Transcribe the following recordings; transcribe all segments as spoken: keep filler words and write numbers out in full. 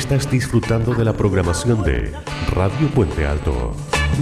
Estás disfrutando de la programación de Radio Puente Alto.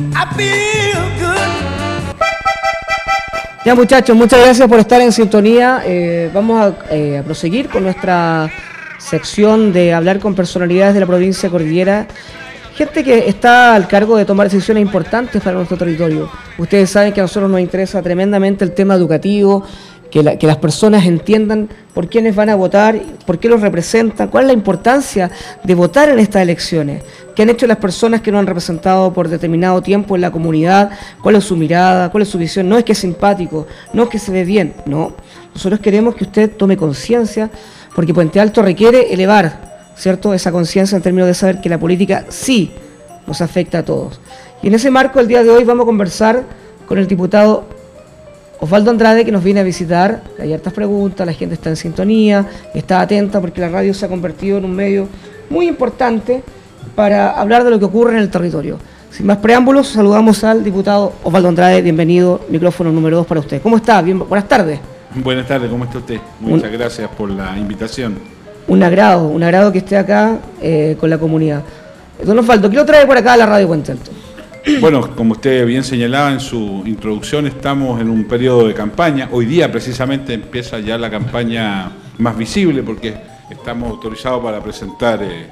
Ya, muchachos, muchas gracias por estar en sintonía. Eh, vamos a, eh, a proseguir con nuestra sección de hablar con personalidades de la provincia de Cordillera. Gente que está al cargo de tomar decisiones importantes para nuestro territorio. Ustedes saben que a nosotros nos interesa tremendamente el tema educativo, que, la, que las personas entiendan por quiénes van a votar, por qué los representan, cuál es la importancia de votar en estas elecciones, qué han hecho las personas que nos han representado por determinado tiempo en la comunidad, cuál es su mirada, cuál es su visión. No es que es simpático, no es que se ve bien, no. Nosotros queremos que usted tome conciencia, porque Puente Alto requiere elevar, ¿cierto?, esa conciencia en términos de saber que la política sí nos afecta a todos. Y en ese marco, el día de hoy vamos a conversar con el diputado Osvaldo Andrade, que nos viene a visitar. Hay hartas preguntas, la gente está en sintonía, está atenta, porque la radio se ha convertido en un medio muy importante para hablar de lo que ocurre en el territorio. Sin más preámbulos, saludamos al diputado Osvaldo Andrade. Bienvenido, micrófono número dos para usted. ¿Cómo está? Bien, buenas tardes. Buenas tardes, ¿cómo está usted? Muchas un, gracias por la invitación. Un agrado, un agrado que esté acá eh, con la comunidad. Don Osvaldo, ¿qué lo trae por acá a la radio Puente Alto? Bueno, como usted bien señalaba en su introducción, estamos en un periodo de campaña. Hoy día precisamente empieza ya la campaña más visible, porque estamos autorizados para presentar eh,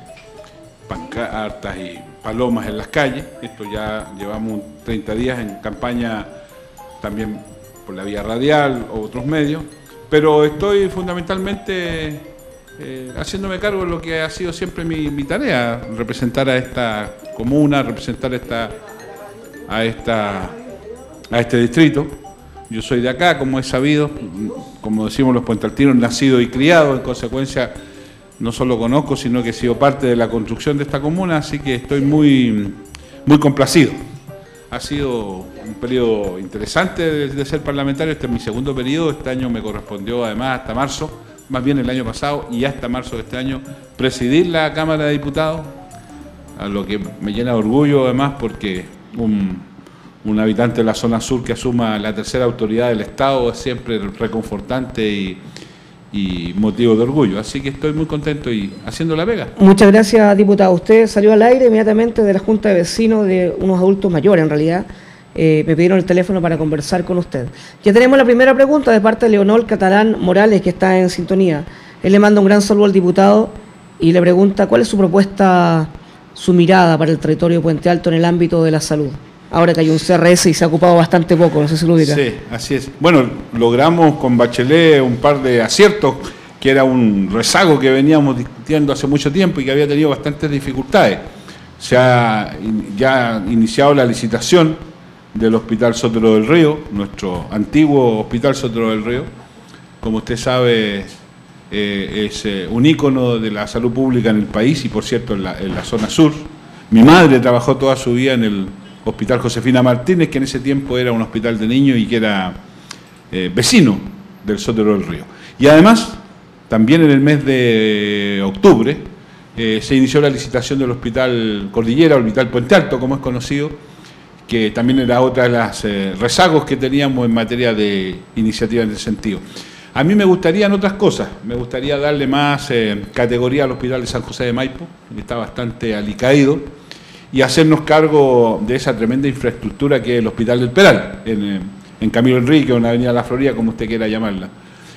pancartas y palomas en las calles. Esto ya llevamos treinta días en campaña también por la vía radial o otros medios, pero estoy fundamentalmente eh, haciéndome cargo de lo que ha sido siempre mi, mi tarea, representar a esta comuna, representar esta, a, esta, a este distrito. Yo soy de acá, como es sabido, como decimos los puentealtinos, nacido y criado, en consecuencia no solo conozco, sino que he sido parte de la construcción de esta comuna, así que estoy muy, muy complacido. Ha sido un periodo interesante de, de ser parlamentario. Este es mi segundo periodo. Este año me correspondió además hasta marzo, más bien el año pasado y hasta marzo de este año, presidir la Cámara de Diputados, a lo que me llena de orgullo además, porque un, un habitante de la zona sur que asuma la tercera autoridad del Estado es siempre reconfortante y, y motivo de orgullo. Así que estoy muy contento y haciendo la pega. Muchas gracias, diputado. Usted salió al aire inmediatamente de la Junta de Vecinos de unos adultos mayores, en realidad. Eh, me pidieron el teléfono para conversar con usted. Ya tenemos la primera pregunta de parte de Leonor Catalán Morales, que está en sintonía. Él le manda un gran saludo al diputado y le pregunta cuál es su propuesta, su mirada para el territorio de Puente Alto en el ámbito de la salud. Ahora que hay un C R S y se ha ocupado bastante poco, no sé si lo ubica. Sí, así es. Bueno, logramos con Bachelet un par de aciertos, que era un rezago que veníamos discutiendo hace mucho tiempo y que había tenido bastantes dificultades. Se ha ya iniciado la licitación del Hospital Sotero del Río, nuestro antiguo Hospital Sotero del Río. Como usted sabe, eh, es eh, un ícono de la salud pública en el país y, por cierto, en la, en la zona sur. Mi madre trabajó toda su vida en el Hospital Josefina Martínez, que en ese tiempo era un hospital de niños y que era eh, vecino del Sotero del Río. Y además, también en el mes de octubre, eh, se inició la licitación del Hospital Cordillera, Hospital Puente Alto, como es conocido, que también era otra de las eh, rezagos que teníamos en materia de iniciativa en ese sentido. A mí me gustarían otras cosas, me gustaría darle más eh, categoría al Hospital de San José de Maipo, que está bastante alicaído, y hacernos cargo de esa tremenda infraestructura que es el Hospital del Peral, en, en Camilo Enrique o en la Avenida La Florida, como usted quiera llamarla.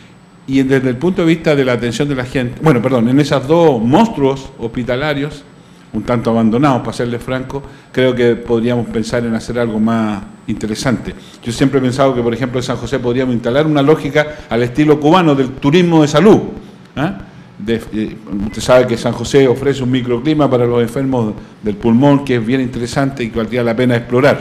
Y desde el punto de vista de la atención de la gente, bueno, perdón, en esos dos monstruos hospitalarios, un tanto abandonados, para serles franco, creo que podríamos pensar en hacer algo más interesante. Yo siempre he pensado que, por ejemplo, en San José podríamos instalar una lógica al estilo cubano del turismo de salud. ¿eh? De, eh, usted sabe que San José ofrece un microclima para los enfermos del pulmón que es bien interesante y que valdría la pena explorar.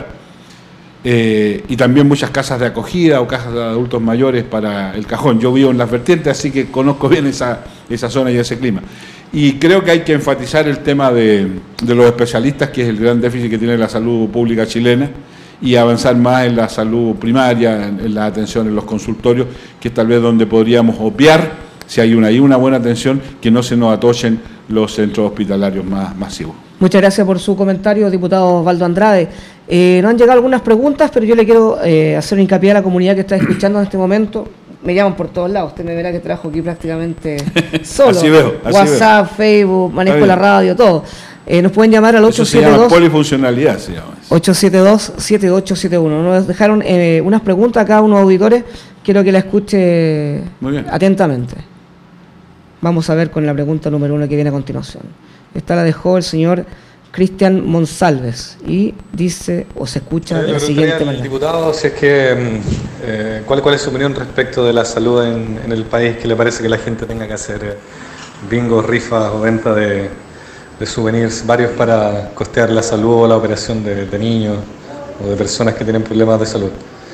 Eh, y también muchas casas de acogida o casas de adultos mayores para el Cajón. Yo vivo en las vertientes, así que conozco bien esa, esa zona y ese clima. Y creo que hay que enfatizar el tema de, de los especialistas, que es el gran déficit que tiene la salud pública chilena, y avanzar más en la salud primaria, en, en la atención en los consultorios, que es tal vez donde podríamos obviar, si hay una, hay una buena atención, que no se nos atochen los centros hospitalarios más masivos. Muchas gracias por su comentario, diputado Osvaldo Andrade. Eh, nos han llegado algunas preguntas, pero yo le quiero eh, hacer un hincapié a la comunidad que está escuchando en este momento. me llaman por todos lados. Usted me verá que trabajo aquí prácticamente solo. Así veo, así WhatsApp, veo. Facebook, manejo la radio, todo. Eh, nos pueden llamar al ocho siete dos... Eso se llama polifuncionalidad, se llama eso. ocho siete dos, siete ocho siete uno. Nos dejaron eh, unas preguntas acá, unos auditores. Quiero que la escuche atentamente. Vamos a ver con la pregunta número uno que viene a continuación. Esta la dejó el señor Cristian Monsalves y dice o se escucha de la siguiente manera. Diputado, si es que, eh, ¿cuál, ¿cuál es su opinión respecto de la salud en, en el país? ¿Qué le parece que la gente tenga que hacer eh, bingos, rifas o venta de, de souvenirs varios para costear la salud o la operación de, de niños o de personas que tienen problemas de salud?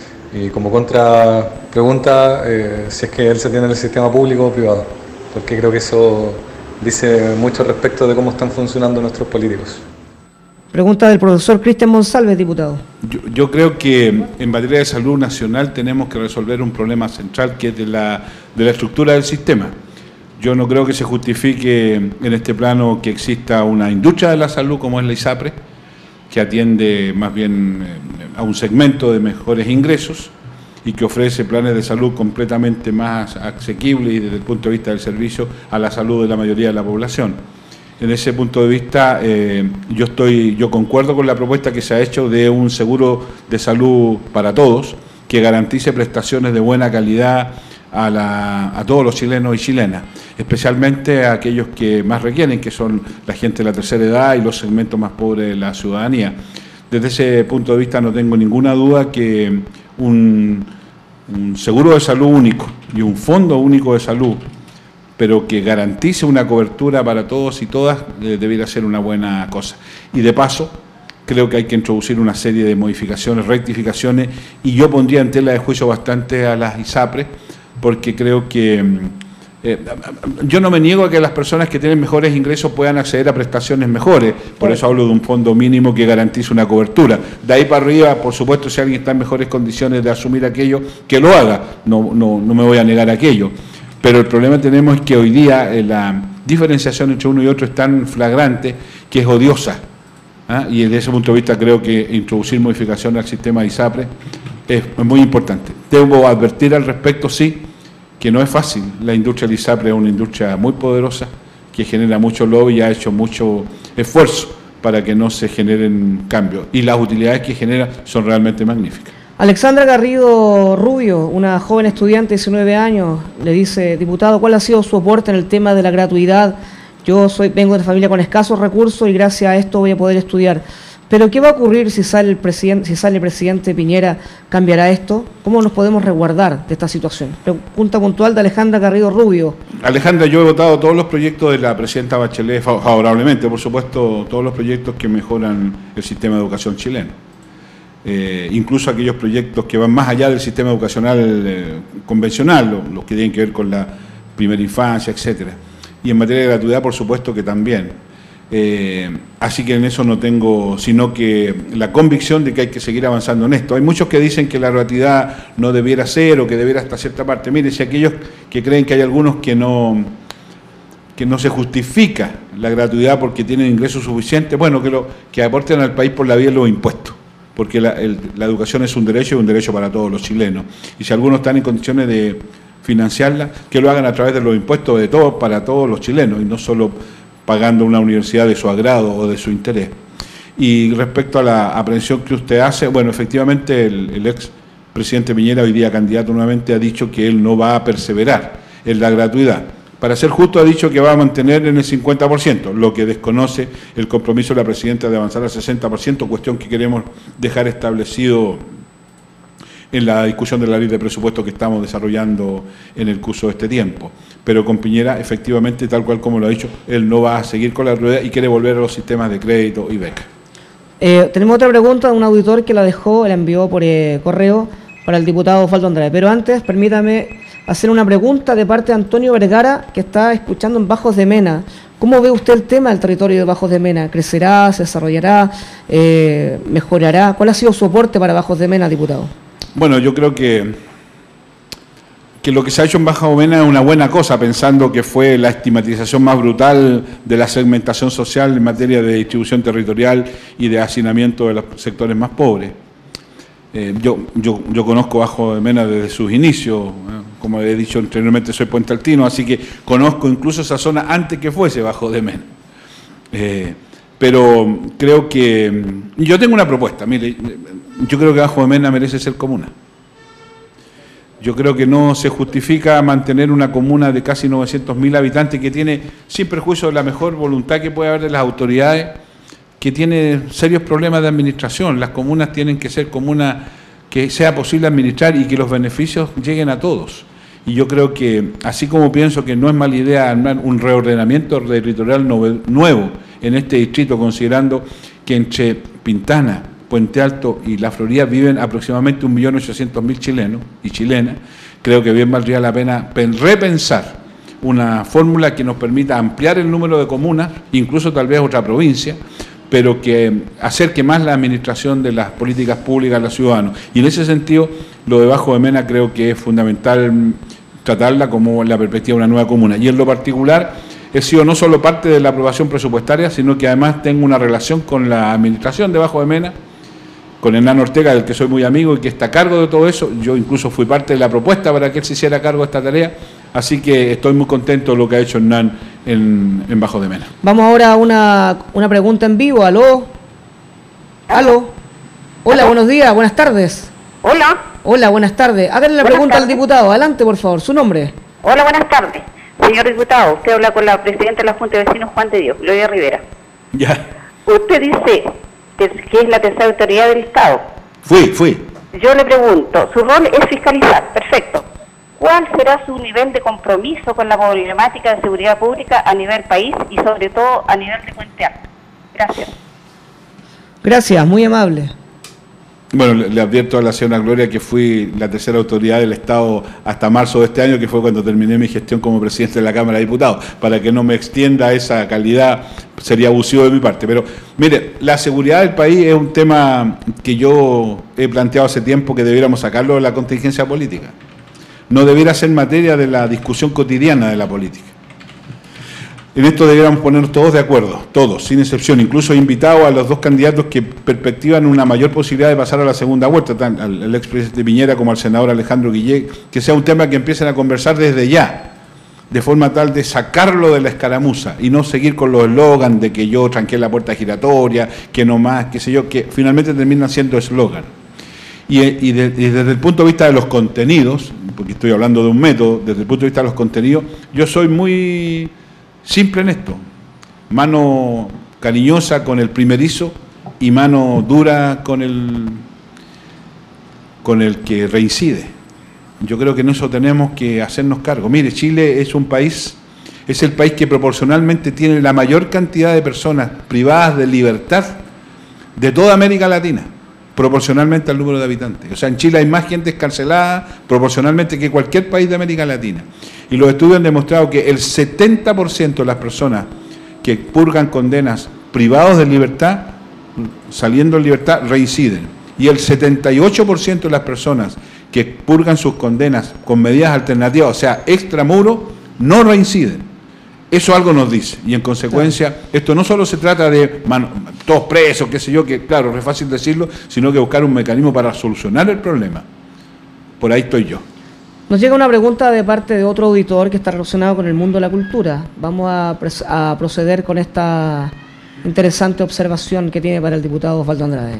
Y como contra pregunta, eh, si es que él se tiene en el sistema público o privado, porque creo que eso dice mucho respecto de cómo están funcionando nuestros políticos. Pregunta del profesor Cristian Monsalves, diputado. Yo, yo creo que en materia de salud nacional tenemos que resolver un problema central que es de la, de la estructura del sistema. Yo no creo que se justifique en este plano que exista una industria de la salud como es la ISAPRE, que atiende más bien a un segmento de mejores ingresos y que ofrece planes de salud completamente más asequibles y desde el punto de vista del servicio a la salud de la mayoría de la población. En ese punto de vista, eh, yo estoy, yo concuerdo con la propuesta que se ha hecho de un seguro de salud para todos, que garantice prestaciones de buena calidad a, la, a todos los chilenos y chilenas, especialmente a aquellos que más requieren, que son la gente de la tercera edad y los segmentos más pobres de la ciudadanía. Desde ese punto de vista no tengo ninguna duda que un, un seguro de salud único y un fondo único de salud, pero que garantice una cobertura para todos y todas, eh, debiera ser una buena cosa. Y de paso, creo que hay que introducir una serie de modificaciones, rectificaciones, y yo pondría en tela de juicio bastante a las ISAPRES, porque creo que eh, yo no me niego a que las personas que tienen mejores ingresos puedan acceder a prestaciones mejores, por eso hablo de un fondo mínimo que garantice una cobertura. De ahí para arriba, por supuesto, si alguien está en mejores condiciones de asumir aquello, que lo haga, no, no, no me voy a negar a aquello. Pero el problema que tenemos es que hoy día eh, la diferenciación entre uno y otro es tan flagrante que es odiosa. ¿Ah? Y desde ese punto de vista creo que introducir modificaciones al sistema de ISAPRE es muy importante. Debo advertir al respecto, sí, que no es fácil. La industria de ISAPRE es una industria muy poderosa que genera mucho lobby y ha hecho mucho esfuerzo para que no se generen cambios. Y las utilidades que genera son realmente magníficas. Alexandra Garrido Rubio, una joven estudiante de diecinueve años, le dice, diputado, ¿cuál ha sido su aporte en el tema de la gratuidad? Yo soy vengo de familia con escasos recursos y gracias a esto voy a poder estudiar. Pero ¿qué va a ocurrir si sale el presidente, si sale el presidente Piñera? ¿Cambiará esto? ¿Cómo nos podemos resguardar de esta situación? Pregunta puntual de Alejandra Garrido Rubio. Alejandra, yo he votado todos los proyectos de la presidenta Bachelet favorablemente, por supuesto, todos los proyectos que mejoran el sistema de educación chileno. Eh, incluso aquellos proyectos que van más allá del sistema educacional eh, convencional, los, los que tienen que ver con la primera infancia, etcétera. Y en materia de gratuidad, por supuesto que también. Eh, así que en eso no tengo, sino que la convicción de que hay que seguir avanzando en esto. Hay muchos que dicen que la gratuidad no debiera ser o que debiera hasta cierta parte. Mire, si aquellos que creen que hay algunos que no, que no se justifica la gratuidad porque tienen ingresos suficientes, bueno, que, lo, que aporten al país por la vía de los impuestos. Porque la, el, la educación es un derecho y un derecho para todos los chilenos. Y si algunos están en condiciones de financiarla, que lo hagan a través de los impuestos de todos para todos los chilenos y no solo pagando una universidad de su agrado o de su interés. Y respecto a la aprehensión que usted hace, bueno, efectivamente el, el ex presidente Piñera, hoy día candidato nuevamente, ha dicho que él no va a perseverar en la gratuidad. Para ser justo, ha dicho que va a mantener en el cincuenta por ciento, lo que desconoce el compromiso de la presidenta de avanzar al sesenta por ciento, cuestión que queremos dejar establecido en la discusión de la ley de presupuesto que estamos desarrollando en el curso de este tiempo. Pero con Piñera, efectivamente, tal cual como lo ha dicho, él no va a seguir con la rueda y quiere volver a los sistemas de crédito y beca. Eh, tenemos otra pregunta de un auditor que la dejó, la envió por eh, correo para el diputado Osvaldo Andrade. Pero antes, permítame hacer una pregunta de parte de Antonio Vergara, que está escuchando en Bajos de Mena. ¿Cómo ve usted el tema del territorio de Bajos de Mena? ¿Crecerá, se desarrollará, eh, mejorará? ¿Cuál ha sido su aporte para Bajos de Mena, diputado? Bueno, yo creo que, que lo que se ha hecho en Bajos de Mena es una buena cosa, pensando que fue la estigmatización más brutal de la segmentación social en materia de distribución territorial y de hacinamiento de los sectores más pobres. Eh, yo, yo, yo conozco Bajos de Mena desde sus inicios, ¿eh? como he dicho anteriormente, soy puentealtino, así que conozco incluso esa zona antes que fuese Bajo de Mena. Eh, pero creo que... Yo tengo una propuesta, mire, yo creo que Bajo de Mena merece ser comuna. Yo creo que no se justifica mantener una comuna de casi novecientos mil habitantes que tiene, sin perjuicio de la mejor voluntad que puede haber de las autoridades, que tiene serios problemas de administración. Las comunas tienen que ser comunas que sea posible administrar y que los beneficios lleguen a todos. Y yo creo que, así como pienso que no es mala idea armar un reordenamiento territorial nuevo en este distrito, considerando que entre Pintana, Puente Alto y La Florida viven aproximadamente un millón ochocientos mil chilenos y chilenas, creo que bien valdría la pena repensar una fórmula que nos permita ampliar el número de comunas, incluso tal vez otra provincia, pero que acerque más la administración de las políticas públicas a los ciudadanos. Y en ese sentido, lo de Bajo de Mena creo que es fundamental tratarla como la perspectiva de una nueva comuna. Y en lo particular, he sido no solo parte de la aprobación presupuestaria, sino que además tengo una relación con la administración de Bajo de Mena, con Hernán Ortega, del que soy muy amigo y que está a cargo de todo eso. Yo incluso fui parte de la propuesta para que él se hiciera cargo de esta tarea, así que estoy muy contento de lo que ha hecho Hernán en, en Bajo de Mena. Vamos ahora a una, una pregunta en vivo. ¿Aló? ¿Aló? Hola, ¿Aló? Buenos días, buenas tardes. Hola. Hola, buenas tardes. Háganle la buenas pregunta tardes. al diputado. Adelante, por favor, su nombre. Hola, buenas tardes. Señor diputado, usted habla con la presidenta de la Junta de Vecinos, Juan de Dios, Gloria Rivera. Ya. Usted dice que, que es la tercera autoridad del Estado. Fui, fui. Yo le pregunto, su rol es fiscalizar, perfecto. ¿Cuál será su nivel de compromiso con la problemática de seguridad pública a nivel país y sobre todo a nivel de Puente Alto? Gracias. Gracias, muy amable. Bueno, le, le advierto a la señora Gloria que fui la tercera autoridad del Estado hasta marzo de este año, que fue cuando terminé mi gestión como presidente de la Cámara de Diputados. Para que no me extienda esa calidad, sería abusivo de mi parte. Pero, mire, la seguridad del país es un tema que yo he planteado hace tiempo que debiéramos sacarlo de la contingencia política. No debiera ser materia de la discusión cotidiana de la política. En esto debiéramos ponernos todos de acuerdo, todos, sin excepción. Incluso he invitado a los dos candidatos que perspectivan una mayor posibilidad de pasar a la segunda vuelta, tanto al expresidente Piñera como al senador Alejandro Guillé, que sea un tema que empiecen a conversar desde ya, de forma tal de sacarlo de la escaramuza y no seguir con los eslogans de que yo tranqué la puerta giratoria, que no más, qué sé yo, que finalmente terminan siendo eslogan. Y, y, de, y desde el punto de vista de los contenidos, porque estoy hablando de un método, desde el punto de vista de los contenidos, yo soy muy simple en esto. Mano cariñosa con el primerizo y mano dura con el, con el que reincide. Yo creo que en eso tenemos que hacernos cargo. Mire, Chile es un país, es el país que proporcionalmente tiene la mayor cantidad de personas privadas de libertad de toda América Latina, proporcionalmente al número de habitantes. O sea, en Chile hay más gente escarcelada proporcionalmente que cualquier país de América Latina. Y los estudios han demostrado que el setenta por ciento de las personas que purgan condenas privados de libertad, saliendo en libertad, reinciden. Y el setenta y ocho por ciento de las personas que purgan sus condenas con medidas alternativas, o sea, extramuro, no reinciden. Eso algo nos dice. Y en consecuencia, claro, esto no solo se trata de mano, todos presos, qué sé yo, que claro, es fácil decirlo, sino que buscar un mecanismo para solucionar el problema. Por ahí estoy yo. Nos llega una pregunta de parte de otro auditor que está relacionado con el mundo de la cultura. Vamos a, a proceder con esta interesante observación que tiene para el diputado Osvaldo Andrade.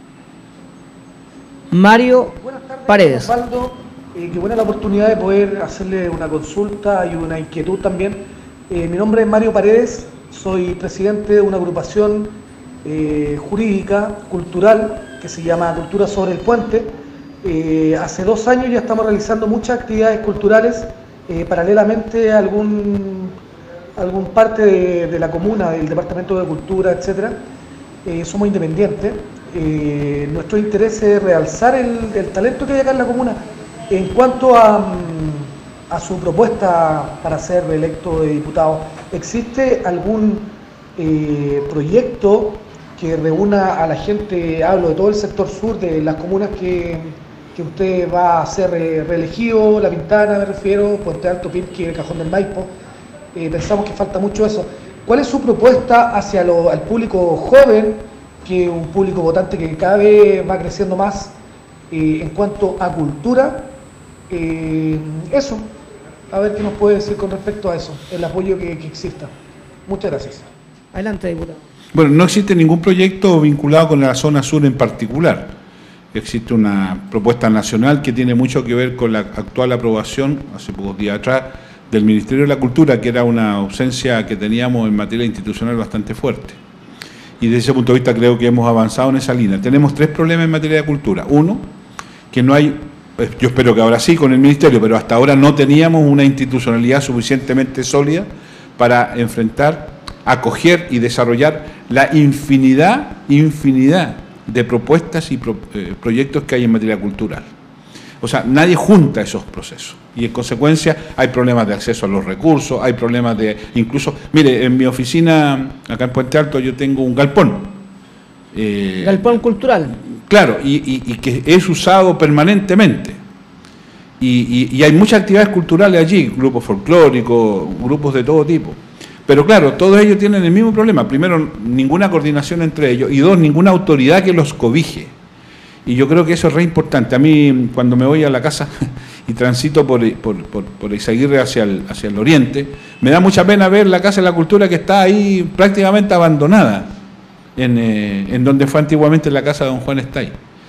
Mario Paredes. Osvaldo, eh, qué buena la oportunidad de poder hacerle una consulta y una inquietud también. Eh, mi nombre es Mario Paredes, soy presidente de una agrupación eh, jurídica, cultural, que se llama Cultura sobre el Puente. Eh, hace dos años ya estamos realizando muchas actividades culturales, eh, paralelamente a algún, algún parte de, de la comuna, del Departamento de Cultura, etcétera. Eh, somos independientes. Eh, nuestro interés es realzar el, el talento que hay acá en la comuna. En cuanto a, a su propuesta para ser electo de diputado, ¿existe algún eh, proyecto que reúna a la gente, hablo de todo el sector sur, de las comunas que, que usted va a ser reelegido, La Pintana me refiero, Puente Alto, Pirque, Cajón del Maipo? Eh, pensamos que falta mucho eso. ¿Cuál es su propuesta hacia lo, al público joven, que un público votante que cada vez va creciendo más eh, en cuanto a cultura, Eh, eso, a ver qué nos puede decir con respecto a eso, el apoyo que, que exista. Muchas gracias. Adelante, diputado. Bueno, no existe ningún proyecto vinculado con la zona sur en particular. Existe una propuesta nacional que tiene mucho que ver con la actual aprobación, hace pocos días atrás, del Ministerio de la Cultura, que era una ausencia que teníamos en materia institucional bastante fuerte. Y desde ese punto de vista creo que hemos avanzado en esa línea. Tenemos tres problemas en materia de cultura. Uno, que no hay, yo espero que ahora sí con el Ministerio, pero hasta ahora no teníamos una institucionalidad suficientemente sólida para enfrentar, acoger y desarrollar la infinidad, infinidad de propuestas y pro, eh, proyectos que hay en materia cultural. O sea, nadie junta esos procesos y en consecuencia hay problemas de acceso a los recursos, hay problemas de, incluso, mire, en mi oficina, acá en Puente Alto, yo tengo un galpón. Eh, galpón cultural. Claro, y, y, y que es usado permanentemente. Y, y, y hay muchas actividades culturales allí, grupos folclóricos, grupos de todo tipo. Pero claro, todos ellos tienen el mismo problema. Primero, ninguna coordinación entre ellos y dos, ninguna autoridad que los cobije. Y yo creo que eso es re importante. A mí, cuando me voy a la casa y transito por, por, por, por Izaguirre hacia el, hacia el oriente, me da mucha pena ver la Casa de la Cultura que está ahí prácticamente abandonada, en, eh, en donde fue antiguamente la casa de don Juan Estay.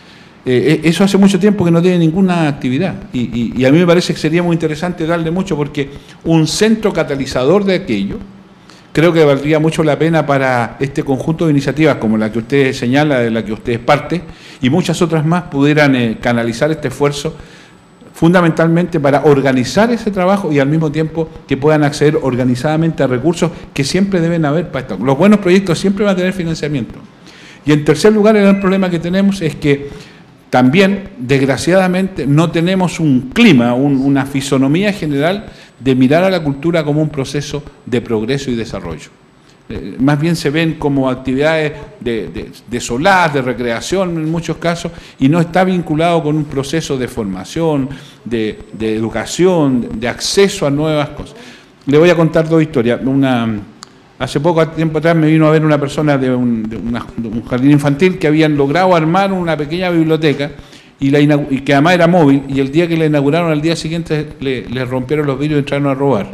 Eh, eso hace mucho tiempo que no tiene ninguna actividad. Y, y, y a mí me parece que sería muy interesante darle mucho, porque un centro catalizador de aquello, creo que valdría mucho la pena para este conjunto de iniciativas como la que usted señala, de la que usted es parte, y muchas otras más pudieran eh, canalizar este esfuerzo fundamentalmente para organizar ese trabajo y al mismo tiempo que puedan acceder organizadamente a recursos que siempre deben haber para esto. Los buenos proyectos siempre van a tener financiamiento. Y en tercer lugar, el gran problema que tenemos es que también, desgraciadamente, no tenemos un clima, un, una fisonomía general de mirar a la cultura como un proceso de progreso y desarrollo. Eh, más bien se ven como actividades de, de, de solaz, de recreación en muchos casos, y no está vinculado con un proceso de formación, de, de educación, de acceso a nuevas cosas. Le voy a contar dos historias. Una, hace poco tiempo atrás me vino a ver una persona de un, de una, de un jardín infantil que habían logrado armar una pequeña biblioteca, y, la y que además era móvil, y el día que la inauguraron, al día siguiente le, le rompieron los vidrios y entraron a robar.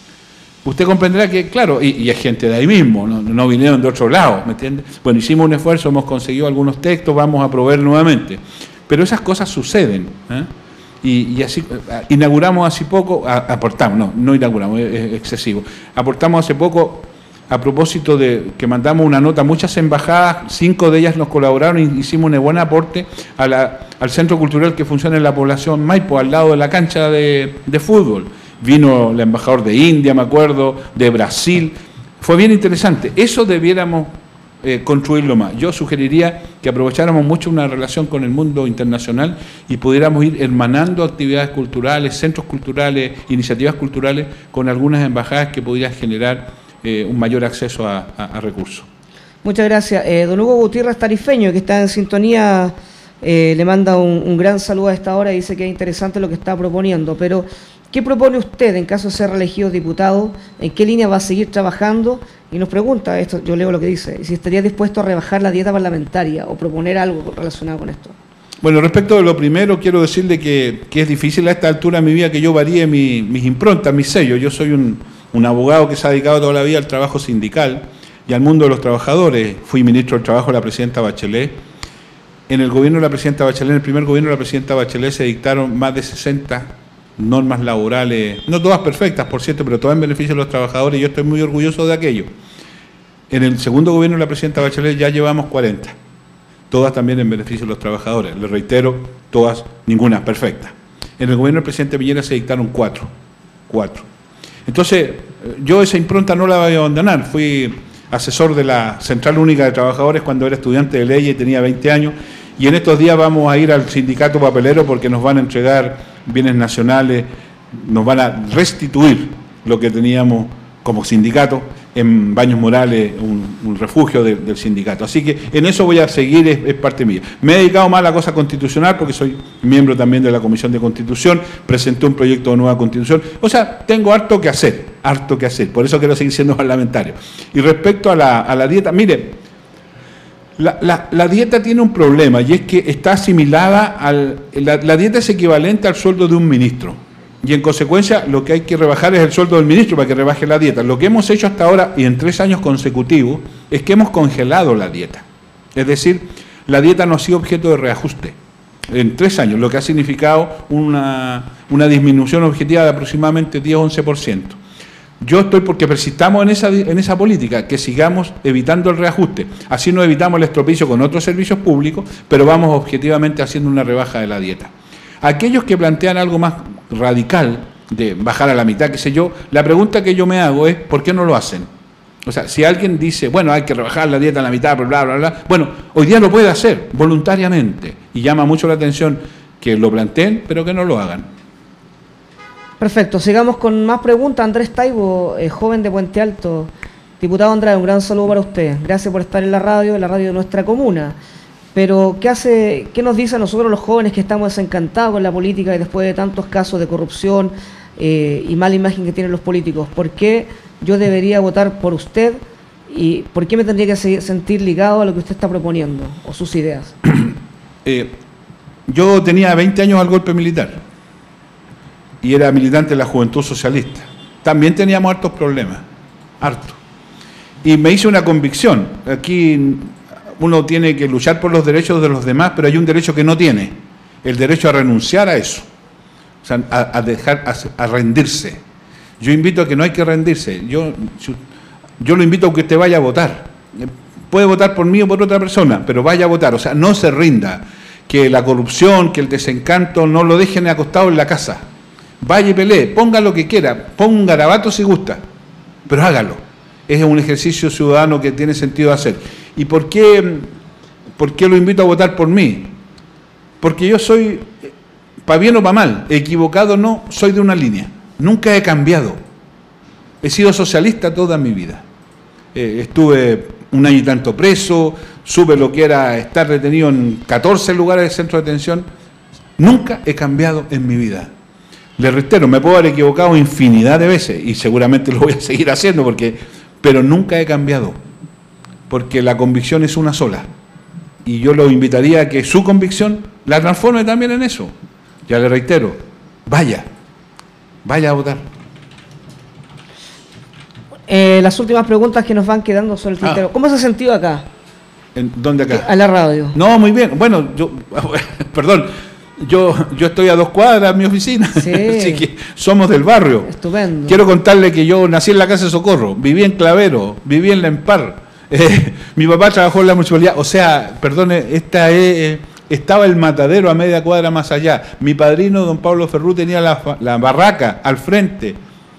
Usted comprenderá que, claro, y, y hay gente de ahí mismo, no, no vinieron de otro lado, ¿me entiende? Bueno, hicimos un esfuerzo, hemos conseguido algunos textos, vamos a proveer nuevamente. Pero esas cosas suceden, ¿eh? Y, y así, inauguramos hace poco, a, aportamos, no, no inauguramos, es, es excesivo, aportamos hace poco, a propósito de que mandamos una nota a muchas embajadas, cinco de ellas nos colaboraron y hicimos un buen aporte a la, al centro cultural que funciona en la población Maipo, al lado de la cancha de, de fútbol. Vino el embajador de India, me acuerdo, de Brasil. Fue bien interesante. Eso debiéramos eh, construirlo más. Yo sugeriría que aprovecháramos mucho una relación con el mundo internacional y pudiéramos ir hermanando actividades culturales, centros culturales, iniciativas culturales con algunas embajadas que pudieran generar Eh, un mayor acceso a, a, a recursos. Muchas gracias. Eh, don Hugo Gutiérrez Tarifeño, que está en sintonía, eh, le manda un, un gran saludo a esta hora y dice que es interesante lo que está proponiendo. Pero, ¿qué propone usted en caso de ser reelegido diputado? ¿En qué línea va a seguir trabajando? Y nos pregunta, esto yo leo lo que dice, si estaría dispuesto a rebajar la dieta parlamentaria o proponer algo relacionado con esto. Bueno, respecto de lo primero, quiero decirle que, que es difícil a esta altura de mi vida que yo varíe mi, mis improntas, mis sellos. Yo soy un, un abogado que se ha dedicado toda la vida al trabajo sindical y al mundo de los trabajadores. Fui ministro del Trabajo de la presidenta Bachelet. En el gobierno de la presidenta Bachelet, en el primer gobierno de la presidenta Bachelet, se dictaron más de sesenta normas laborales, no todas perfectas, por cierto, pero todas en beneficio de los trabajadores, y yo estoy muy orgulloso de aquello. En el segundo gobierno de la presidenta Bachelet ya llevamos cuarenta. Todas también en beneficio de los trabajadores. Les reitero, todas, ninguna perfecta. En el gobierno del presidente Piñera se dictaron cuatro. Cuatro. Entonces, yo esa impronta no la voy a abandonar. Fui asesor de la Central Única de Trabajadores cuando era estudiante de leyes y tenía veinte años. Y en estos días vamos a ir al sindicato papelero porque nos van a entregar bienes nacionales, nos van a restituir lo que teníamos como sindicato en Baños Morales, un, un refugio de, del sindicato. Así que en eso voy a seguir, es, es parte mía. Me he dedicado más a la cosa constitucional porque soy miembro también de la Comisión de Constitución, presenté un proyecto de nueva Constitución. O sea, tengo harto que hacer, harto que hacer. Por eso quiero seguir siendo parlamentario. Y respecto a la, a la dieta, mire, La, la, la dieta tiene un problema y es que está asimilada al... La, la dieta es equivalente al sueldo de un ministro y en consecuencia lo que hay que rebajar es el sueldo del ministro para que rebaje la dieta. Lo que hemos hecho hasta ahora y en tres años consecutivos es que hemos congelado la dieta. Es decir, la dieta no ha sido objeto de reajuste en tres años, lo que ha significado una, una disminución objetiva de aproximadamente diez a once por ciento. Yo estoy porque persistamos en esa, en esa política, que sigamos evitando el reajuste. Así no evitamos el estropicio con otros servicios públicos, pero vamos objetivamente haciendo una rebaja de la dieta. Aquellos que plantean algo más radical, de bajar a la mitad, qué sé yo, la pregunta que yo me hago es, ¿por qué no lo hacen? O sea, si alguien dice, bueno, hay que rebajar la dieta a la mitad, bla, bla, bla, bla, bueno, hoy día lo puede hacer voluntariamente y llama mucho la atención que lo planteen, pero que no lo hagan. Perfecto, sigamos con más preguntas. Andrés Taibo, eh, joven de Puente Alto. Diputado Andrade, un gran saludo para usted. Gracias por estar en la radio, en la radio de nuestra comuna. Pero, ¿qué hace, qué nos dice a nosotros los jóvenes que estamos desencantados con la política y después de tantos casos de corrupción eh, y mala imagen que tienen los políticos? ¿Por qué yo debería votar por usted y por qué me tendría que seguir, sentir ligado a lo que usted está proponiendo o sus ideas? Eh, yo tenía veinte años al golpe militar y era militante de la Juventud Socialista. También teníamos hartos problemas, hartos. Y me hice una convicción. Aquí uno tiene que luchar por los derechos de los demás, pero hay un derecho que no tiene, el derecho a renunciar a eso, o sea, a, a dejar, a, a rendirse. Yo invito a que no hay que rendirse. Yo, yo lo invito a que usted vaya a votar. Puede votar por mí o por otra persona, pero vaya a votar. O sea, no se rinda. Que la corrupción, que el desencanto no lo dejen acostado en la casa. Vaya y pelee, ponga lo que quiera, ponga un garabato si gusta, pero hágalo. Es un ejercicio ciudadano que tiene sentido hacer. ¿Y por qué, por qué lo invito a votar por mí? Porque yo soy, para bien o para mal, equivocado o no, soy de una línea. Nunca he cambiado. He sido socialista toda mi vida. Eh, estuve un año y tanto preso, supe lo que era estar detenido en catorce lugares de centro de detención. Nunca he cambiado en mi vida. Le reitero, me puedo haber equivocado infinidad de veces y seguramente lo voy a seguir haciendo, porque, pero nunca he cambiado, porque la convicción es una sola. Y yo lo invitaría a que su convicción la transforme también en eso. Ya le reitero, vaya, vaya a votar. Eh, las últimas preguntas que nos van quedando sobre el tintero. Ah. ¿Cómo se ha sentido acá? ¿En dónde acá? A la radio. No, muy bien. Bueno, yo, perdón. Yo, yo estoy a dos cuadras de mi oficina, sí. Así que somos del barrio. Estupendo. Quiero contarle que yo nací en la Casa de Socorro, viví en Clavero, viví en La Empar, eh, mi papá trabajó en la municipalidad, o sea, perdone, esta es, eh, estaba el matadero a media cuadra más allá, mi padrino, don Pablo Ferrú, tenía la, la barraca al frente.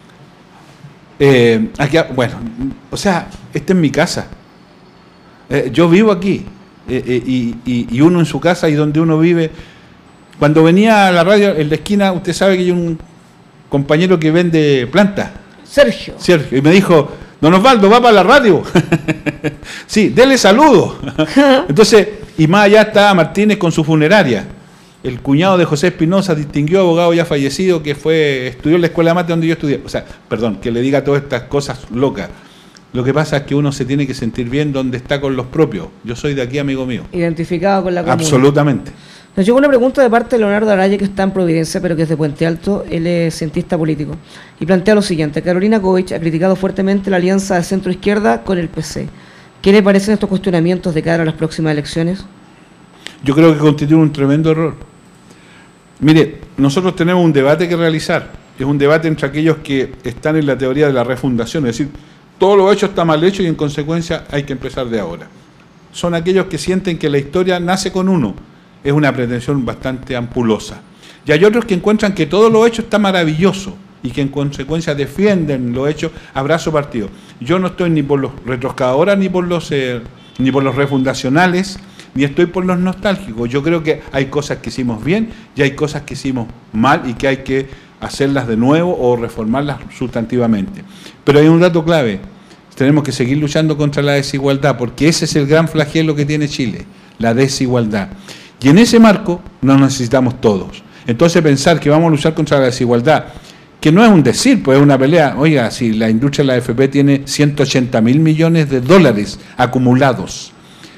Eh, aquí, bueno, o sea, esta es mi casa, eh, yo vivo aquí, eh, eh, y, y, y uno en su casa y donde uno vive. Cuando venía a la radio en la esquina, usted sabe que hay un compañero que vende plantas. Sergio. Sergio. Y me dijo, don Osvaldo, ¿va para la radio? Sí, dele saludos. Entonces, y más allá está Martínez con su funeraria. El cuñado de José Espinosa, distinguido abogado ya fallecido, que fue estudió en la Escuela de Mate donde yo estudié. O sea, perdón, que le diga todas estas cosas locas. Lo que pasa es que uno se tiene que sentir bien donde está con los propios. Yo soy de aquí, amigo mío. Identificado con la comuna. Absolutamente. Nos llegó una pregunta de parte de Leonardo Araya, que está en Providencia, pero que es de Puente Alto. Él es cientista político. Y plantea lo siguiente. Carolina Goich ha criticado fuertemente la alianza de centro-izquierda con el P C. ¿Qué le parecen estos cuestionamientos de cara a las próximas elecciones? Yo creo que constituye un tremendo error. Mire, nosotros tenemos un debate que realizar. Es un debate entre aquellos que están en la teoría de la refundación. Es decir, todo lo hecho está mal hecho y en consecuencia hay que empezar de ahora. Son aquellos que sienten que la historia nace con uno. Es una pretensión bastante ampulosa. Y hay otros que encuentran que todo lo hecho está maravilloso y que en consecuencia defienden lo hecho a brazo partido. Yo no estoy ni por los retroscadores, ni por los eh, ni por los refundacionales, ni estoy por los nostálgicos. Yo creo que hay cosas que hicimos bien y hay cosas que hicimos mal y que hay que hacerlas de nuevo o reformarlas sustantivamente. Pero hay un dato clave. Tenemos que seguir luchando contra la desigualdad, porque ese es el gran flagelo que tiene Chile, la desigualdad. Y en ese marco nos necesitamos todos. Entonces pensar que vamos a luchar contra la desigualdad, que no es un decir, pues es una pelea. Oiga, si la industria de la A F P tiene ciento ochenta mil millones de dólares acumulados,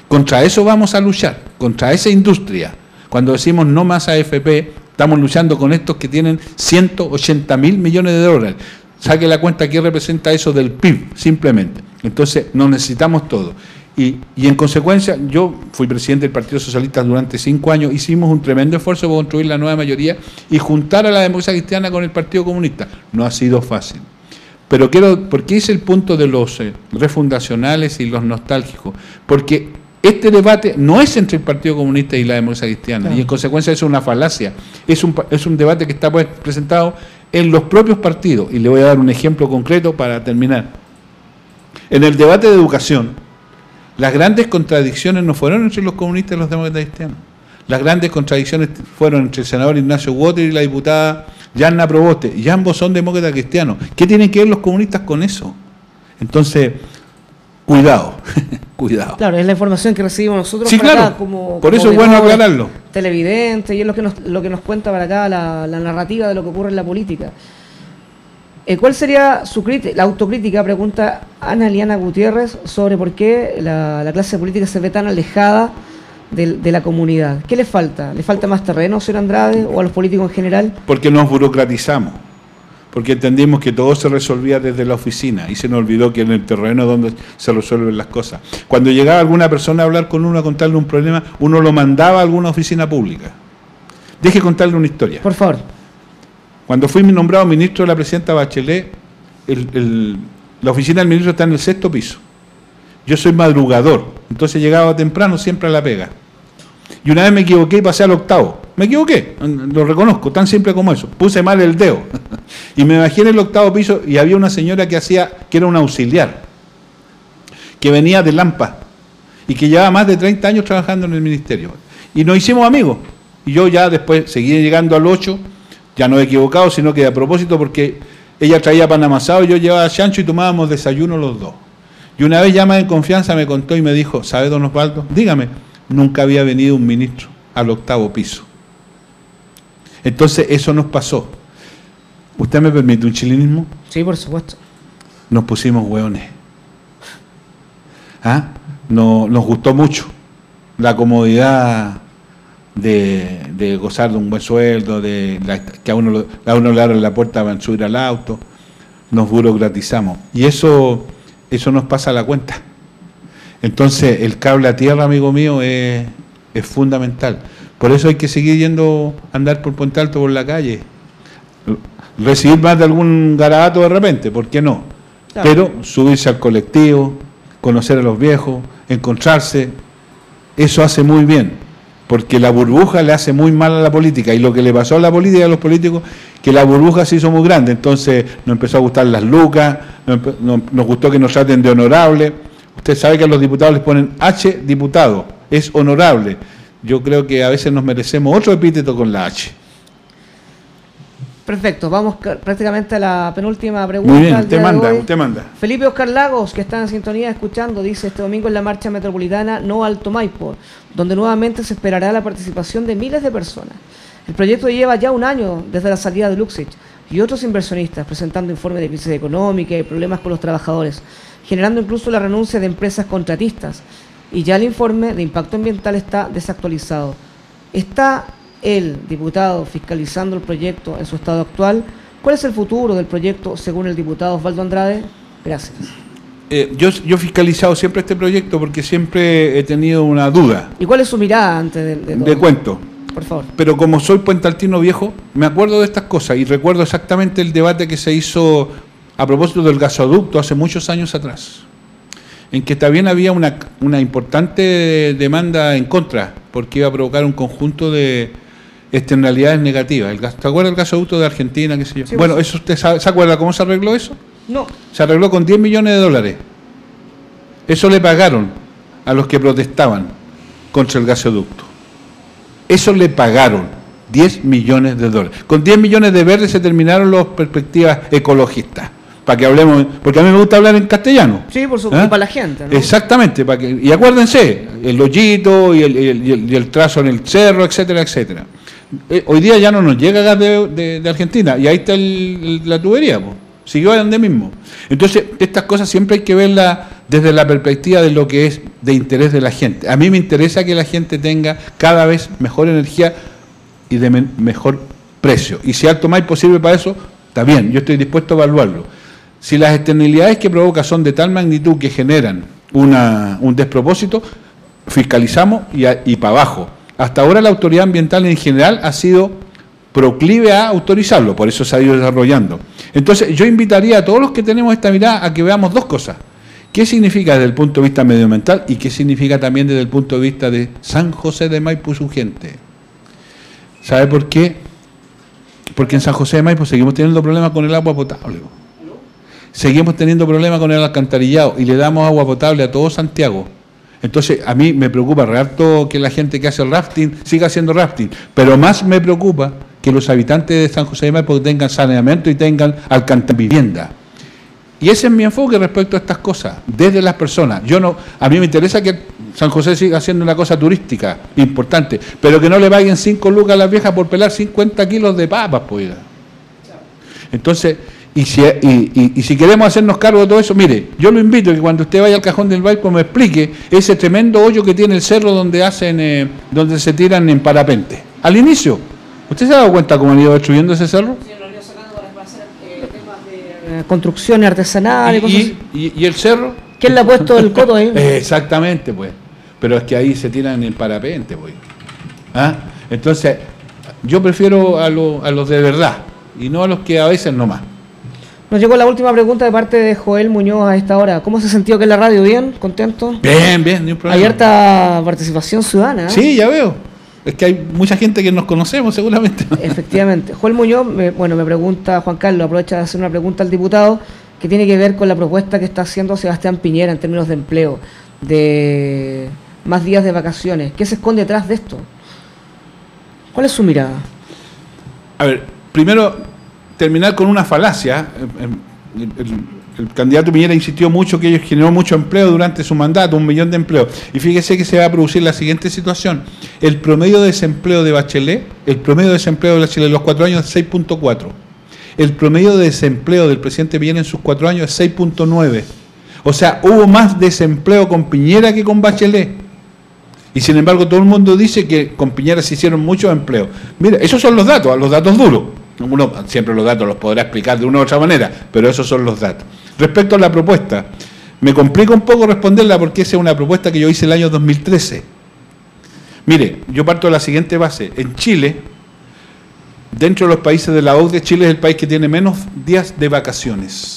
Contra eso vamos a luchar, contra esa industria. Cuando decimos no más A F P, estamos luchando con estos que tienen ciento ochenta mil millones de dólares. Saque la cuenta qué representa eso del P I B, simplemente. Entonces, nos necesitamos todo. Y, y en consecuencia, yo fui presidente del Partido Socialista durante cinco años, hicimos un tremendo esfuerzo por construir la nueva mayoría y juntar a la democracia cristiana con el Partido Comunista. No ha sido fácil. Pero quiero, ¿por qué hice el punto de los eh, refundacionales y los nostálgicos? Porque este debate no es entre el Partido Comunista y la democracia cristiana, claro. Y en consecuencia es una falacia. Es un, es un debate que está pues, presentado en los propios partidos. Y le voy a dar un ejemplo concreto para terminar. En el debate de educación, las grandes contradicciones no fueron entre los comunistas y los demócratas cristianos. Las grandes contradicciones fueron entre el senador Ignacio Water y la diputada Yanna Proboste, y ambos son demócratas cristianos. ¿Qué tienen que ver los comunistas con eso? Entonces, cuidado, cuidado. Claro, es la información que recibimos nosotros sí, para claro. acá, como, por como eso es bueno aclararlo. Televidente, y es lo que nos, lo que nos cuenta para acá la, la narrativa de lo que ocurre en la política. Eh, ¿Cuál sería su crítica, la autocrítica, pregunta Ana Eliana Gutiérrez, sobre por qué la, la clase política se ve tan alejada de, de la comunidad? ¿Qué le falta? ¿Le falta más terreno, señor Andrade, o a los políticos en general? Porque nos burocratizamos, porque entendimos que todo se resolvía desde la oficina y se nos olvidó que en el terreno es donde se resuelven las cosas. Cuando llegaba alguna persona a hablar con uno, a contarle un problema, uno lo mandaba a alguna oficina pública. Deje contarle una historia. Por favor. Cuando fui nombrado ministro de la presidenta Bachelet, el, el, la oficina del ministro está en el sexto piso. Yo soy madrugador, entonces llegaba temprano siempre a la pega. Y una vez me equivoqué y pasé al octavo. Me equivoqué, lo reconozco, tan simple como eso. Puse mal el dedo. Y me bajé en el octavo piso y había una señora que hacía, que era una auxiliar, que venía de Lampa y que llevaba más de treinta años trabajando en el ministerio. Y nos hicimos amigos. Y yo ya después seguí llegando al ocho, ya no he equivocado, sino que a propósito, porque ella traía pan amasado y yo llevaba chancho y tomábamos desayuno los dos. Y una vez ya más en confianza me contó y me dijo, ¿sabe, don Osvaldo? Dígame, nunca había venido un ministro al octavo piso. Entonces eso nos pasó. ¿Usted me permite un chilinismo? Sí, por supuesto. Nos pusimos hueones. ¿Ah? No, nos gustó mucho la comodidad de, de gozar de un buen sueldo, de la, que a uno, a uno le abren la puerta para subir al auto. Nos burocratizamos. Y eso, eso nos pasa a la cuenta. Entonces, el cable a tierra, amigo mío, es, es fundamental. Por eso hay que seguir yendo a andar por Puente Alto, por la calle. Recibir más de algún garabato de repente, ¿por qué no? Claro. Pero subirse al colectivo, conocer a los viejos, encontrarse, eso hace muy bien, porque la burbuja le hace muy mal a la política, y lo que le pasó a la política y a los políticos, que la burbuja se hizo muy grande, entonces nos empezó a gustar las lucas, nos, nos, nos gustó que nos traten de honorable. Usted sabe que a los diputados les ponen H diputado, es honorable. Yo creo que a veces nos merecemos otro epíteto con la H. Perfecto, vamos prácticamente a la penúltima pregunta. Muy bien, usted manda, usted manda. Felipe Oscar Lagos, que está en sintonía escuchando, dice: este domingo en la marcha metropolitana No Alto Maipo, donde nuevamente se esperará la participación de miles de personas. El proyecto lleva ya un año desde la salida de Luxich y otros inversionistas presentando informes de crisis económica y problemas con los trabajadores, generando incluso la renuncia de empresas contratistas, y ya el informe de impacto ambiental está desactualizado. ¿Está el diputado fiscalizando el proyecto en su estado actual? ¿Cuál es el futuro del proyecto según el diputado Osvaldo Andrade? Gracias. Eh, yo, yo he fiscalizado siempre este proyecto porque siempre he tenido una duda. ¿Y cuál es su mirada antes de, de todo? De cuento. Por favor. Pero como soy puentaltino viejo, me acuerdo de estas cosas y recuerdo exactamente el debate que se hizo a propósito del gasoducto hace muchos años atrás, en que también había una, una importante demanda en contra, porque iba a provocar un conjunto de externalidades negativas. El gas, ¿te acuerdas del gasoducto de Argentina? Qué sé yo? Sí, bueno, eso usted sabe, ¿se acuerda cómo se arregló eso? No. Se arregló con diez millones de dólares. Eso le pagaron a los que protestaban contra el gasoducto. Eso le pagaron, diez millones de dólares. Con diez millones de verdes se terminaron las perspectivas ecologistas. Para que hablemos, porque a mí me gusta hablar en castellano. Sí, por supuesto, ¿eh? Para la gente, ¿no? Exactamente, para que, y acuérdense, el hoyito y el, y, el, y, el, y el trazo en el cerro, etcétera, etcétera. Eh, hoy día ya no nos llega gas de, de, de Argentina, y ahí está el, el, la tubería, pues. Siguió donde mismo. Entonces, estas cosas siempre hay que verlas desde la perspectiva de lo que es de interés de la gente. A mí me interesa que la gente tenga cada vez mejor energía y de me mejor precio. Y si Alto Maipo sirve para eso, está bien, yo estoy dispuesto a evaluarlo. Si las externalidades que provoca son de tal magnitud que generan una, un despropósito, fiscalizamos y, a, y para abajo. Hasta ahora la autoridad ambiental en general ha sido proclive a autorizarlo, por eso se ha ido desarrollando. Entonces yo invitaría a todos los que tenemos esta mirada a que veamos dos cosas. ¿Qué significa desde el punto de vista medioambiental y qué significa también desde el punto de vista de San José de Maipo y su gente? ¿Sabe por qué? Porque en San José de Maipo seguimos teniendo problemas con el agua potable. Seguimos teniendo problemas con el alcantarillado y le damos agua potable a todo Santiago. Entonces, a mí me preocupa harto que la gente que hace rafting siga haciendo rafting, pero más me preocupa que los habitantes de San José de Maipo tengan saneamiento y tengan alcantarillado. Y ese es mi enfoque respecto a estas cosas, desde las personas. Yo no, a mí me interesa que San José siga haciendo una cosa turística importante, pero que no le paguen cinco lucas a las viejas por pelar cincuenta kilos de papas, pues. Entonces, y si, y, y, y si queremos hacernos cargo de todo eso, mire, yo lo invito a que cuando usted vaya al Cajón del Maipo me explique ese tremendo hoyo que tiene el cerro donde hacen, eh, donde se tiran en parapente. Al inicio, ¿usted se ha dado cuenta cómo han ido destruyendo ese cerro? Sí, lo han ido sacando para hacer eh, temas de eh, construcciones artesanales, y, cosas así. Y, y, ¿Y el cerro? ¿Quién le ha puesto el coto ahí? Eh, exactamente, pues. Pero es que ahí se tiran en el parapente, pues. ¿Ah? Entonces, yo prefiero a, lo, a los de verdad y no a los que a veces no más. Nos llegó la última pregunta de parte de Joel Muñoz a esta hora. ¿Cómo se sintió que en la radio? ¿Bien? ¿Contento? Bien, bien, ni un problema. Hay harta participación ciudadana, ¿eh? Sí, ya veo. Es que hay mucha gente que nos conocemos, seguramente. Efectivamente. Joel Muñoz, me, bueno, me pregunta, Juan Carlos, aprovecha de hacer una pregunta al diputado que tiene que ver con la propuesta que está haciendo Sebastián Piñera en términos de empleo, de más días de vacaciones. ¿Qué se esconde detrás de esto? ¿Cuál es su mirada? A ver, primero, terminar con una falacia. El, el, el candidato Piñera insistió mucho que ellos generó mucho empleo durante su mandato, un millón de empleos. Y fíjese que se va a producir la siguiente situación. El promedio de desempleo de Bachelet, el promedio de desempleo de Bachelet en los cuatro años es seis punto cuatro. El promedio de desempleo del presidente Piñera en sus cuatro años es seis punto nueve. O sea, hubo más desempleo con Piñera que con Bachelet. Y sin embargo todo el mundo dice que con Piñera se hicieron muchos empleos. Mira, esos son los datos, los datos duros. Uno siempre los datos los podrá explicar de una u otra manera, pero esos son los datos. Respecto a la propuesta, me complica un poco responderla porque esa es una propuesta que yo hice el año dos mil trece. Mire, yo parto de la siguiente base. En Chile, dentro de los países de la O C D E, Chile es el país que tiene menos días de vacaciones.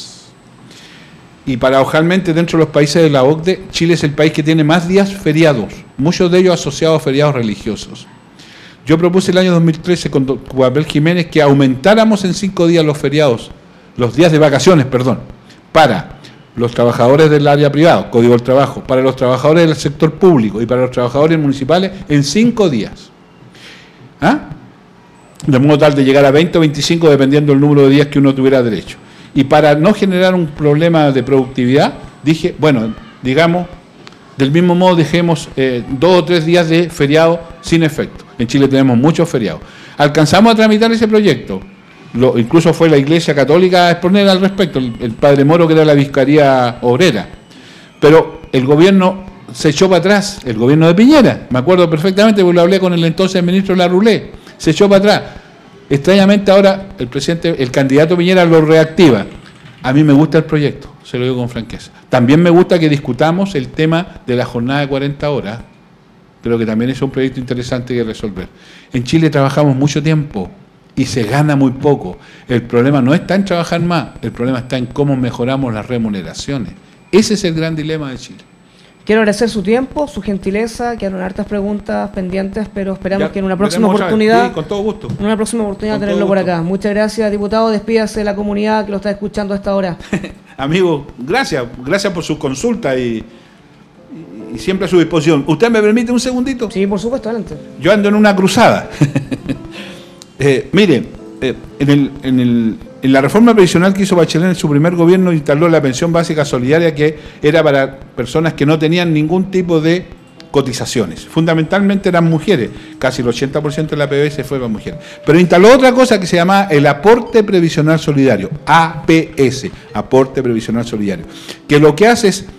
Y paradojalmente, dentro de los países de la O C D E, Chile es el país que tiene más días feriados, muchos de ellos asociados a feriados religiosos. Yo propuse el año dos mil trece con don Abel Jiménez que aumentáramos en cinco días los feriados, los días de vacaciones, perdón, para los trabajadores del área privada, Código del Trabajo, para los trabajadores del sector público y para los trabajadores municipales en cinco días. ¿Ah? De modo tal de llegar a veinte o veinticinco dependiendo del número de días que uno tuviera derecho. Y para no generar un problema de productividad, dije, bueno, digamos, del mismo modo dejemos eh, dos o tres días de feriado sin efecto. En Chile tenemos muchos feriados. Alcanzamos a tramitar ese proyecto. Lo, incluso fue la Iglesia Católica a exponer al respecto, el, el padre Moro, que era la Vicaría Obrera. Pero el gobierno se echó para atrás, el gobierno de Piñera. Me acuerdo perfectamente porque lo hablé con el entonces ministro Larroulé. Se echó para atrás. Extrañamente ahora el presidente, el candidato Piñera lo reactiva. A mí me gusta el proyecto, se lo digo con franqueza. También me gusta que discutamos el tema de la jornada de cuarenta horas. Creo que también es un proyecto interesante que resolver. En Chile trabajamos mucho tiempo y se gana muy poco. El problema no está en trabajar más, el problema está en cómo mejoramos las remuneraciones. Ese es el gran dilema de Chile. Quiero agradecer su tiempo, su gentileza, quedaron hartas preguntas pendientes, pero esperamos Ya, que en una próxima oportunidad, sí, con todo gusto. en una próxima oportunidad Con tenerlo todo por gusto. acá. Muchas gracias, diputado. Despídase de la comunidad que lo está escuchando a esta hora. Amigo, gracias, gracias por su consulta y, y, y siempre a su disposición. ¿Usted me permite un segundito? Sí, por supuesto, adelante. Yo ando en una cruzada. eh, mire, eh, en, el, en, el, en la reforma previsional que hizo Bachelet en su primer gobierno instaló la pensión básica solidaria, que era para personas que no tenían ningún tipo de cotizaciones. Fundamentalmente eran mujeres, casi el ochenta por ciento de la P B se fue para mujeres. Pero instaló otra cosa que se llama el aporte previsional solidario, A P S, aporte previsional solidario, que lo que hace es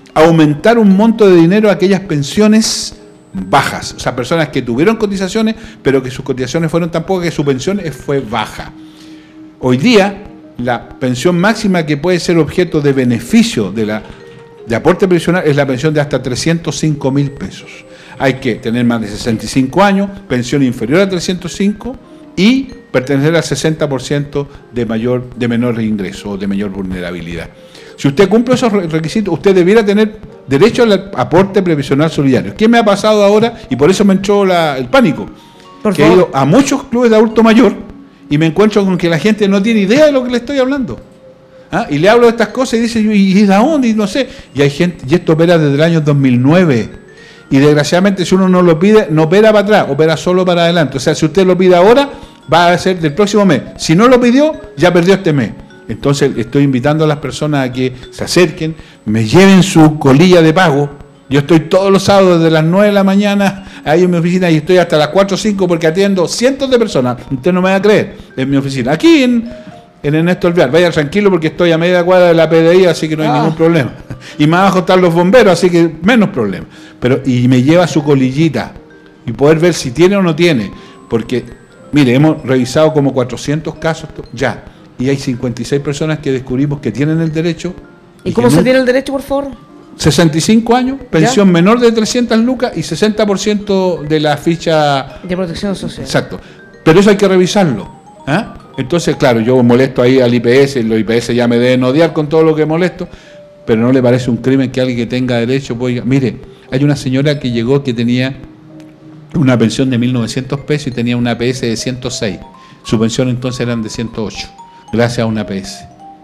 aumentar un monto de dinero a aquellas pensiones bajas, o sea, personas que tuvieron cotizaciones, pero que sus cotizaciones fueron tan pocas que su pensión fue baja. Hoy día, la pensión máxima que puede ser objeto de beneficio de la de aporte previsional es la pensión de hasta trescientos cinco mil pesos. Hay que tener más de sesenta y cinco años, pensión inferior a trescientos cinco y pertenecer al sesenta por ciento de mayor de menor ingreso o de mayor vulnerabilidad. Si usted cumple esos requisitos, usted debiera tener derecho al aporte previsional solidario. ¿Qué me ha pasado ahora? Y por eso me entró la, el pánico. Por que favor. he ido a muchos clubes de adulto mayor y me encuentro con que la gente no tiene idea de lo que le estoy hablando. ¿Ah? Y le hablo de estas cosas y dice, ¿y de dónde? Y no sé. Y hay gente, y esto opera desde el año dos mil nueve. Y desgraciadamente, si uno no lo pide, no opera para atrás, opera solo para adelante. O sea, si usted lo pide ahora, va a ser del próximo mes. Si no lo pidió, ya perdió este mes. Entonces estoy invitando a las personas a que se acerquen, me lleven su colilla de pago. Yo estoy todos los sábados desde las nueve de la mañana ahí en mi oficina y estoy hasta las cuatro o cinco porque atiendo cientos de personas. Usted no me va a creer, en mi oficina. Aquí en, en Ernesto Alvear. Vaya tranquilo porque estoy a media cuadra de la P D I, así que no hay Ah. ningún problema. Y más abajo están los bomberos, así que menos problema. Pero, y me lleva su colillita y poder ver si tiene o no tiene. Porque, mire, hemos revisado como cuatrocientos casos ya. Y hay cincuenta y seis personas que descubrimos que tienen el derecho. ¿Y que cómo se nunca- tiene el derecho, por favor? sesenta y cinco años, pensión menor de trescientas lucas y sesenta por ciento de la ficha. De protección social. Exacto. Pero eso hay que revisarlo. ¿Ah? Entonces, claro, yo molesto ahí al I P S, los I P S ya me deben odiar con todo lo que molesto, pero no le parece un crimen que alguien que tenga derecho pueda... Mire, hay una señora que llegó que tenía una pensión de mil novecientos pesos y tenía una A P S de ciento seis. Su pensión entonces eran de ciento ocho, gracias a una A P S.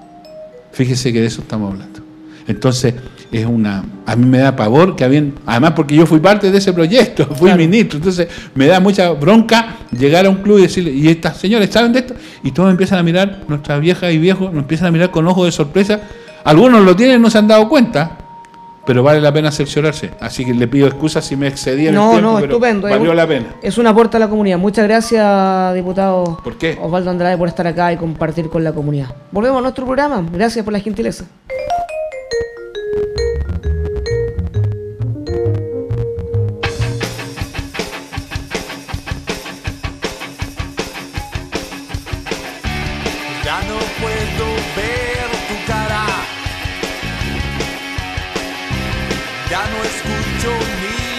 Fíjese que de eso estamos hablando. Entonces, es una... A mí me da pavor que habían... Además, porque yo fui parte de ese proyecto, fui Claro. ministro, entonces me da mucha bronca llegar a un club y decirle, ¿y estas señores saben de esto? Y todos empiezan a mirar, nuestras viejas y viejos, nos empiezan a mirar con ojos de sorpresa. Algunos lo tienen, no se han dado cuenta, pero vale la pena cerciorarse. Así que le pido excusas si me excedí en No, el tiempo, no, pero estupendo. valió Es- la pena. Es un aporte a la comunidad. Muchas gracias, diputado ¿Por qué? Osvaldo Andrade, por estar acá y compartir con la comunidad. Volvemos a nuestro programa. Gracias por la gentileza. Ya no puedo ver tu cara, ya no escucho ni